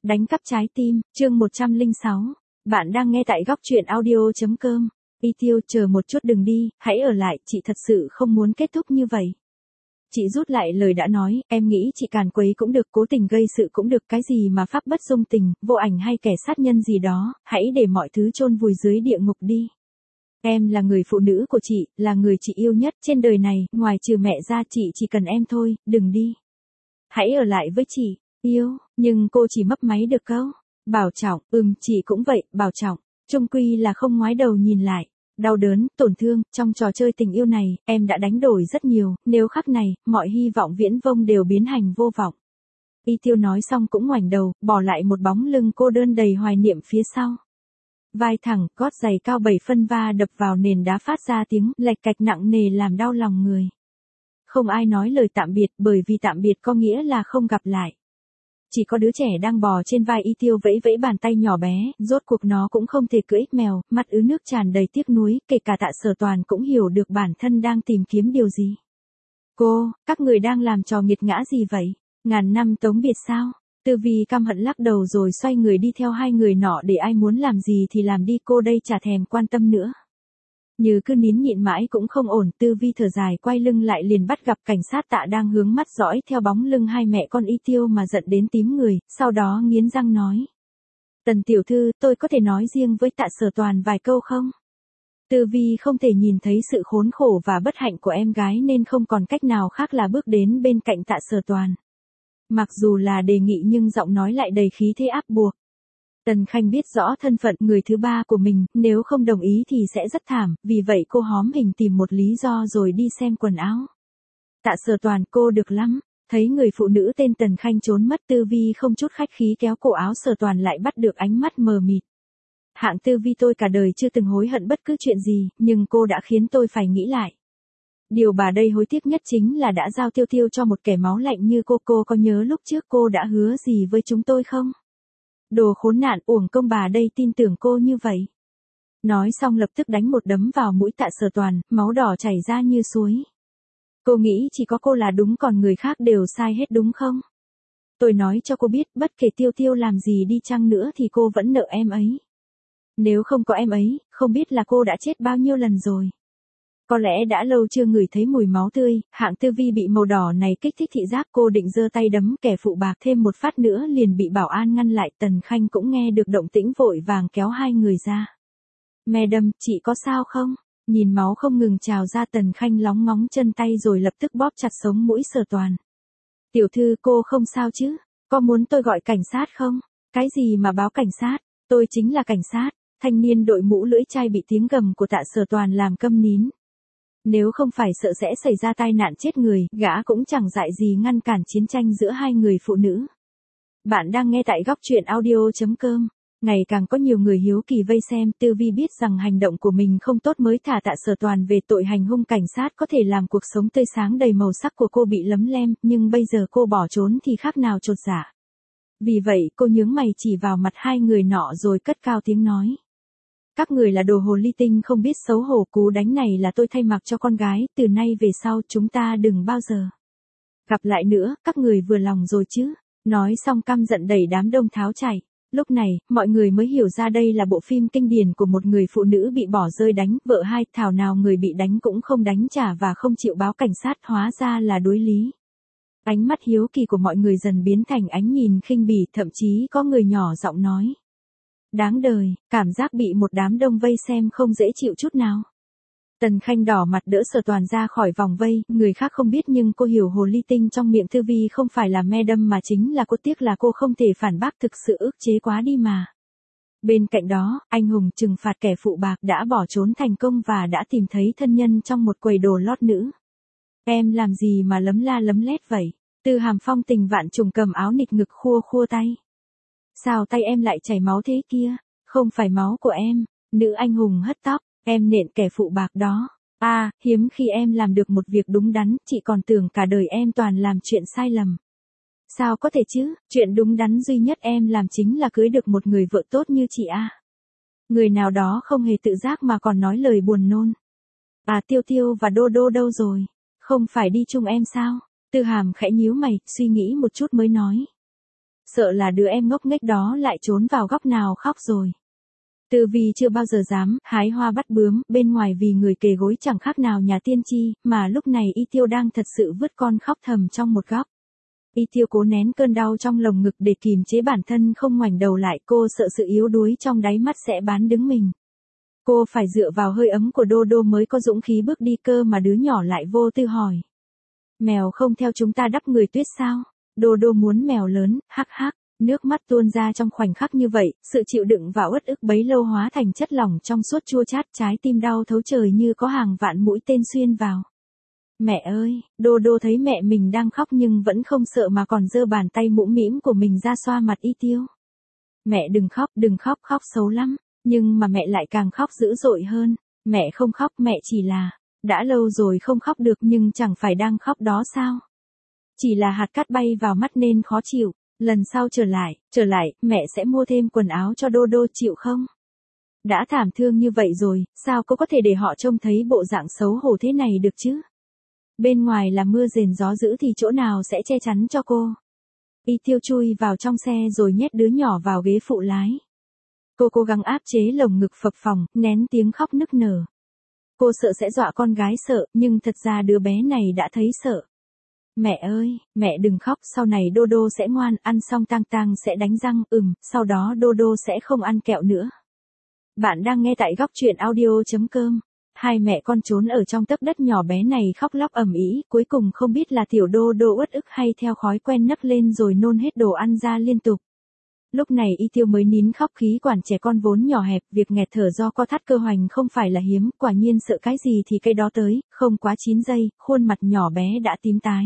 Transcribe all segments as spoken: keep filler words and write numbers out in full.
Đánh cắp trái tim, chương một trăm lẻ sáu. Bạn đang nghe tại góc truyện audio.com. Y Tiêu, chờ một chút đừng đi, hãy ở lại, chị thật sự không muốn kết thúc như vậy. Chị rút lại lời đã nói, em nghĩ chị càn quấy cũng được, cố tình gây sự cũng được, cái gì mà pháp bất dung tình, vô ảnh hay kẻ sát nhân gì đó, hãy để mọi thứ chôn vùi dưới địa ngục đi. Em là người phụ nữ của chị, là người chị yêu nhất trên đời này, ngoài trừ mẹ ra chị chỉ cần em thôi, đừng đi. Hãy ở lại với chị. Yêu, nhưng cô chỉ mấp máy được câu. Bảo trọng, ừm, chị cũng vậy, bảo trọng. Chung quy là không ngoái đầu nhìn lại. Đau đớn, tổn thương, trong trò chơi tình yêu này, em đã đánh đổi rất nhiều, nếu khắc này, mọi hy vọng viễn vông đều biến thành vô vọng. Y Tiêu nói xong cũng ngoảnh đầu, bỏ lại một bóng lưng cô đơn đầy hoài niệm phía sau. Vai thẳng, gót giày cao bảy phân va đập vào nền đá phát ra tiếng lạch cạch nặng nề làm đau lòng người. Không ai nói lời tạm biệt, bởi vì tạm biệt có nghĩa là không gặp lại. Chỉ có đứa trẻ đang bò trên vai Y Tiêu vẫy vẫy bàn tay nhỏ bé, rốt cuộc nó cũng không thể cưỡi mèo, mắt ứ nước tràn đầy tiếc nuối, kể cả Tạ Sở Toàn cũng hiểu được bản thân đang tìm kiếm điều gì. Cô, các người đang làm trò nghiệt ngã gì vậy? Ngàn năm tống biệt sao? Tư Vi căm hận lắc đầu rồi xoay người đi theo hai người nọ để ai muốn làm gì thì làm đi, cô đây chả thèm quan tâm nữa. Như cứ nín nhịn mãi cũng không ổn, Tư Vi thở dài quay lưng lại liền bắt gặp cảnh sát Tạ đang hướng mắt dõi theo bóng lưng hai mẹ con Y Tiêu mà giận đến tím người, sau đó nghiến răng nói. Tần tiểu thư, tôi có thể nói riêng với Tạ Sở Toàn vài câu không? Tư Vi không thể nhìn thấy sự khốn khổ và bất hạnh của em gái nên không còn cách nào khác là bước đến bên cạnh Tạ Sở Toàn. Mặc dù là đề nghị nhưng giọng nói lại đầy khí thế áp buộc. Tần Khanh biết rõ thân phận người thứ ba của mình, nếu không đồng ý thì sẽ rất thảm, vì vậy cô hóm hình tìm một lý do rồi đi xem quần áo. Tạ Sở Toàn, cô được lắm. Thấy người phụ nữ tên Tần Khanh trốn mất, Tư Vi không chút khách khí kéo cổ áo Sở Toàn lại, bắt được ánh mắt mờ mịt. Hạng Tư Vi, tôi cả đời chưa từng hối hận bất cứ chuyện gì, nhưng cô đã khiến tôi phải nghĩ lại. Điều bà đây hối tiếc nhất chính là đã giao Tiêu Tiêu cho một kẻ máu lạnh như cô. Cô có nhớ lúc trước cô đã hứa gì với chúng tôi không? Đồ khốn nạn, uổng công bà đây tin tưởng cô như vậy. Nói xong lập tức đánh một đấm vào mũi Tạ Sở Toàn, máu đỏ chảy ra như suối. Cô nghĩ chỉ có cô là đúng còn người khác đều sai hết đúng không? Tôi nói cho cô biết, bất kể Tiêu Tiêu làm gì đi chăng nữa thì cô vẫn nợ em ấy. Nếu không có em ấy, không biết là cô đã chết bao nhiêu lần rồi. Có lẽ đã lâu chưa ngửi thấy mùi máu tươi, Hạng Tư Vi bị màu đỏ này kích thích thị giác, cô định giơ tay đấm kẻ phụ bạc thêm một phát nữa liền bị bảo an ngăn lại. Tần Khanh cũng nghe được động tĩnh vội vàng kéo hai người ra. Madam, chị có sao không? Nhìn máu không ngừng trào ra, Tần Khanh lóng ngóng chân tay rồi lập tức bóp chặt sống mũi Sở Toàn. Tiểu thư, cô không sao chứ? Có muốn tôi gọi cảnh sát không? Cái gì mà báo cảnh sát? Tôi chính là cảnh sát. Thanh niên đội mũ lưỡi chai bị tiếng gầm của Tạ Sở Toàn làm câm nín. Nếu không phải sợ sẽ xảy ra tai nạn chết người, gã cũng chẳng dại gì ngăn cản chiến tranh giữa hai người phụ nữ. Bạn đang nghe tại góc truyện audio.com. Ngày càng có nhiều người hiếu kỳ vây xem. Tư Vi biết rằng hành động của mình không tốt mới thả Tạ Sở Toàn về tội hành hung. Cảnh sát có thể làm cuộc sống tươi sáng đầy màu sắc của cô bị lấm lem, nhưng bây giờ cô bỏ trốn thì khác nào chột dạ. Vì vậy cô nhướng mày chỉ vào mặt hai người nọ rồi cất cao tiếng nói. Các người là đồ hồ ly tinh không biết xấu hổ, cú đánh này là tôi thay mặc cho con gái, từ nay về sau chúng ta đừng bao giờ gặp lại nữa, các người vừa lòng rồi chứ? Nói xong căm giận đẩy đám đông tháo chạy. Lúc này, mọi người mới hiểu ra đây là bộ phim kinh điển của một người phụ nữ bị bỏ rơi đánh, vợ hai, thảo nào người bị đánh cũng không đánh trả và không chịu báo cảnh sát, hóa ra là đối lý. Ánh mắt hiếu kỳ của mọi người dần biến thành ánh nhìn khinh bỉ, thậm chí có người nhỏ giọng nói. Đáng đời, cảm giác bị một đám đông vây xem không dễ chịu chút nào. Tần Khanh đỏ mặt đỡ Sở Toàn ra khỏi vòng vây, người khác không biết nhưng cô hiểu hồ ly tinh trong miệng Tư Vi không phải là Madam mà chính là cô, tiếc là cô không thể phản bác, thực sự ức chế quá đi mà. Bên cạnh đó, anh hùng trừng phạt kẻ phụ bạc đã bỏ trốn thành công và đã tìm thấy thân nhân trong một quầy đồ lót nữ. Em làm gì mà lấm la lấm lét vậy? Tư Hàm phong tình vạn trùng cầm áo nịt ngực khua khua tay. Sao tay em lại chảy máu thế kia? Không phải máu của em. Nữ anh hùng hất tóc. Em nện kẻ phụ bạc đó. À, hiếm khi em làm được một việc đúng đắn, chị còn tưởng cả đời em toàn làm chuyện sai lầm. Sao có thể chứ, chuyện đúng đắn duy nhất em làm chính là cưới được một người vợ tốt như chị à. Người nào đó không hề tự giác mà còn nói lời buồn nôn. À, Tiêu Tiêu và Đô Đô đâu rồi? Không phải đi chung em sao? Tư Hàm khẽ nhíu mày, suy nghĩ một chút mới nói. Sợ là đứa em ngốc nghếch đó lại trốn vào góc nào khóc rồi. Từ vì chưa bao giờ dám hái hoa bắt bướm, bên ngoài vì người kề gối chẳng khác nào nhà tiên tri, mà lúc này Y Tiêu đang thật sự vứt con khóc thầm trong một góc. Y Tiêu cố nén cơn đau trong lồng ngực để kìm chế bản thân không ngoảnh đầu lại, cô sợ sự yếu đuối trong đáy mắt sẽ bán đứng mình. Cô phải dựa vào hơi ấm của Đô Đô mới có dũng khí bước đi cơ mà đứa nhỏ lại vô tư hỏi. Mèo không theo chúng ta đắp người tuyết sao? Đô Đô muốn mèo lớn, hắc hắc. Nước mắt tuôn ra trong khoảnh khắc như vậy, sự chịu đựng và uất ức bấy lâu hóa thành chất lỏng trong suốt chua chát, trái tim đau thấu trời như có hàng vạn mũi tên xuyên vào. Mẹ ơi, Đô Đô thấy mẹ mình đang khóc nhưng vẫn không sợ mà còn giơ bàn tay mũm mĩm của mình ra xoa mặt Y Tiêu. Mẹ đừng khóc, đừng khóc, khóc xấu lắm. Nhưng mà mẹ lại càng khóc dữ dội hơn. Mẹ không khóc, mẹ chỉ là, đã lâu rồi không khóc được nhưng chẳng phải đang khóc đó sao? Chỉ là hạt cát bay vào mắt nên khó chịu. Lần sau trở lại, trở lại, mẹ sẽ mua thêm quần áo cho Đô Đô, chịu không? Đã thảm thương như vậy rồi, sao cô có thể để họ trông thấy bộ dạng xấu hổ thế này được chứ? Bên ngoài là mưa rền gió dữ thì chỗ nào sẽ che chắn cho cô? Y Tiêu chui vào trong xe rồi nhét đứa nhỏ vào ghế phụ lái. Cô cố gắng áp chế lồng ngực phập phồng, nén tiếng khóc nức nở. Cô sợ sẽ dọa con gái sợ, nhưng thật ra đứa bé này đã thấy sợ. Mẹ ơi, mẹ đừng khóc, sau này Đô Đô sẽ ngoan, ăn xong tang tang sẽ đánh răng, ừm, sau đó Đô Đô sẽ không ăn kẹo nữa. Bạn đang nghe tại góc truyện audio chấm com. Hai mẹ con trốn ở trong tấc đất nhỏ bé này khóc lóc ầm ĩ, cuối cùng không biết là tiểu Đô Đô uất ức hay theo thói quen nấc lên rồi nôn hết đồ ăn ra liên tục. Lúc này Y Tiêu mới nín khóc, khí quản trẻ con vốn nhỏ hẹp, việc nghẹt thở do co thắt cơ hoành không phải là hiếm, quả nhiên sợ cái gì thì cái đó tới, không quá chín giây, khuôn mặt nhỏ bé đã tím tái.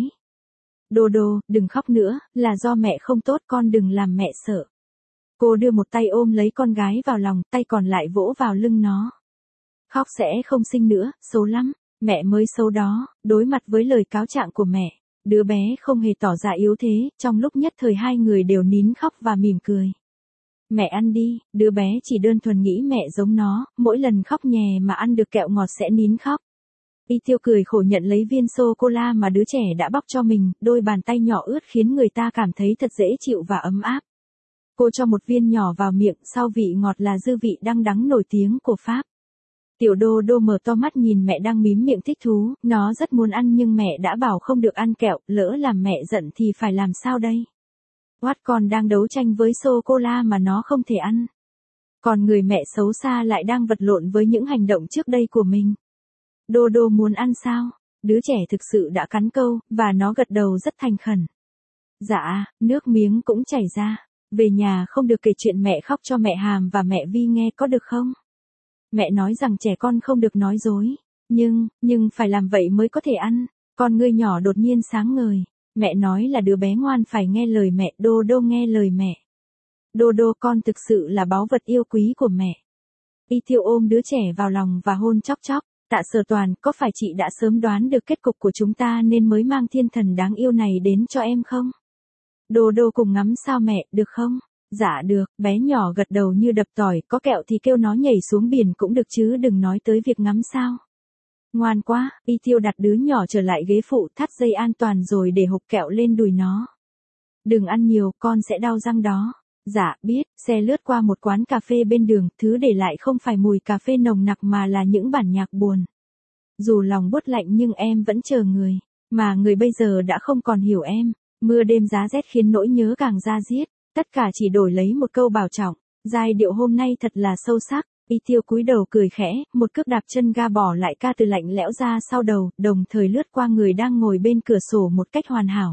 Đô Đô, đừng khóc nữa, là do mẹ không tốt, con đừng làm mẹ sợ. Cô đưa một tay ôm lấy con gái vào lòng, tay còn lại vỗ vào lưng nó. Khóc sẽ không sinh nữa, xấu lắm, mẹ mới xấu đó. Đối mặt với lời cáo trạng của mẹ, đứa bé không hề tỏ ra yếu thế, trong lúc nhất thời hai người đều nín khóc và mỉm cười. Mẹ ăn đi, đứa bé chỉ đơn thuần nghĩ mẹ giống nó, mỗi lần khóc nhè mà ăn được kẹo ngọt sẽ nín khóc. Y Tiêu cười khổ nhận lấy viên sô-cô-la mà đứa trẻ đã bóc cho mình, đôi bàn tay nhỏ ướt khiến người ta cảm thấy thật dễ chịu và ấm áp. Cô cho một viên nhỏ vào miệng, sau vị ngọt là dư vị đăng đắng nổi tiếng của Pháp. Tiểu Đô Đô mở to mắt nhìn mẹ đang mím miệng thích thú, nó rất muốn ăn nhưng mẹ đã bảo không được ăn kẹo, lỡ làm mẹ giận thì phải làm sao đây? What, con đang đấu tranh với sô-cô-la mà nó không thể ăn. Còn người mẹ xấu xa lại đang vật lộn với những hành động trước đây của mình. Đô Đô muốn ăn sao? Đứa trẻ thực sự đã cắn câu, và nó gật đầu rất thành khẩn. Dạ, nước miếng cũng chảy ra. Về nhà không được kể chuyện mẹ khóc cho mẹ Hàm và mẹ Vi nghe có được không? Mẹ nói rằng trẻ con không được nói dối. Nhưng, nhưng phải làm vậy mới có thể ăn. Con ngươi nhỏ đột nhiên sáng ngời. Mẹ nói là đứa bé ngoan phải nghe lời mẹ, Đô Đô nghe lời mẹ. Đô Đô, con thực sự là báu vật yêu quý của mẹ. Y Tiêu ôm đứa trẻ vào lòng và hôn chóc chóc. Tạ Sở Toàn, có phải chị đã sớm đoán được kết cục của chúng ta nên mới mang thiên thần đáng yêu này đến cho em không? Đô Đô cùng ngắm sao mẹ, được không? Dạ được, bé nhỏ gật đầu như đập tỏi, có kẹo thì kêu nó nhảy xuống biển cũng được chứ đừng nói tới việc ngắm sao. Ngoan quá, Y Tiêu đặt đứa nhỏ trở lại ghế phụ, thắt dây an toàn rồi để hộp kẹo lên đùi nó. Đừng ăn nhiều, con sẽ đau răng đó. Dạ, biết. Xe lướt qua một quán cà phê bên đường, thứ để lại không phải mùi cà phê nồng nặc mà là những bản nhạc buồn. Dù lòng buốt lạnh nhưng em vẫn chờ người, mà người bây giờ đã không còn hiểu em. Mưa đêm giá rét khiến nỗi nhớ càng da diết, tất cả chỉ đổi lấy một câu bảo trọng. Giai điệu hôm nay thật là sâu sắc. Y Tiêu cúi đầu cười khẽ, một cước đạp chân ga bỏ lại ca từ lạnh lẽo ra sau đầu, đồng thời lướt qua người đang ngồi bên cửa sổ một cách hoàn hảo.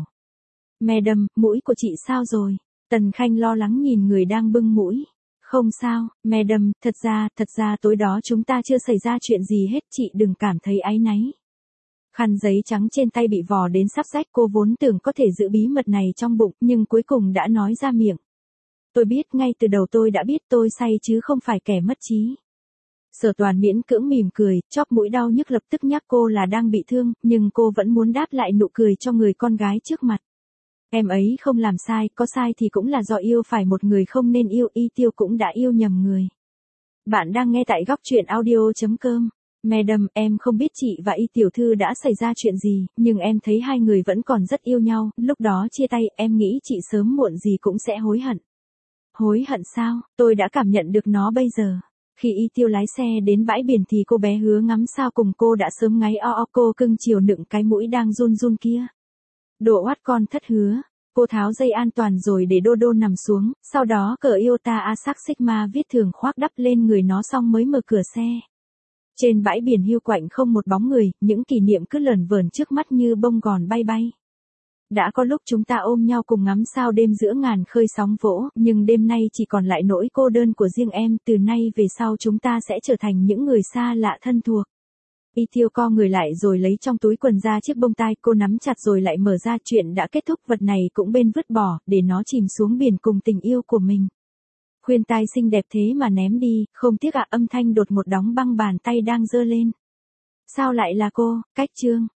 Madam, mũi của chị sao rồi? Tần Khanh lo lắng nhìn người đang bưng mũi. Không sao, Madam, thật ra, thật ra tối đó chúng ta chưa xảy ra chuyện gì hết, chị đừng cảm thấy áy náy. Khăn giấy trắng trên tay bị vò đến sắp rách, cô vốn tưởng có thể giữ bí mật này trong bụng, nhưng cuối cùng đã nói ra miệng. Tôi biết, ngay từ đầu tôi đã biết tôi say chứ không phải kẻ mất trí. Sở Toàn miễn cưỡng mỉm cười, chóp mũi đau nhức lập tức nhắc cô là đang bị thương, nhưng cô vẫn muốn đáp lại nụ cười cho người con gái trước mặt. Em ấy không làm sai, có sai thì cũng là do yêu phải một người không nên yêu, Y Tiêu cũng đã yêu nhầm người. Bạn đang nghe tại góc truyện audio chấm com. Madam, em không biết chị và Y tiểu thư đã xảy ra chuyện gì, nhưng em thấy hai người vẫn còn rất yêu nhau, lúc đó chia tay, em nghĩ chị sớm muộn gì cũng sẽ hối hận. Hối hận sao? Tôi đã cảm nhận được nó bây giờ. Khi Y Tiêu lái xe đến bãi biển thì cô bé Hứa ngắm sao cùng cô đã sớm ngáy o o, cô cưng chiều nựng cái mũi đang run run kia. Đồ oát con thất Hứa. Cô tháo dây an toàn rồi để Đô Đô nằm xuống, sau đó cởi Iota Asac Sigma viết thường khoác đắp lên người nó xong mới mở cửa xe. Trên bãi biển hiu quạnh không một bóng người, những kỷ niệm cứ lởn vởn trước mắt như bông gòn bay bay. Đã có lúc chúng ta ôm nhau cùng ngắm sao đêm giữa ngàn khơi sóng vỗ, nhưng đêm nay chỉ còn lại nỗi cô đơn của riêng em, từ nay về sau chúng ta sẽ trở thành những người xa lạ thân thuộc. Y Tiêu co người lại rồi lấy trong túi quần ra chiếc bông tai, cô nắm chặt rồi lại mở ra, chuyện đã kết thúc, vật này cũng bên vứt bỏ, để nó chìm xuống biển cùng tình yêu của mình. Khuyên tai xinh đẹp thế mà ném đi, không tiếc ạ. Âm thanh đột một đóng băng bàn tay đang giơ lên. Sao lại là cô, Cách Trương?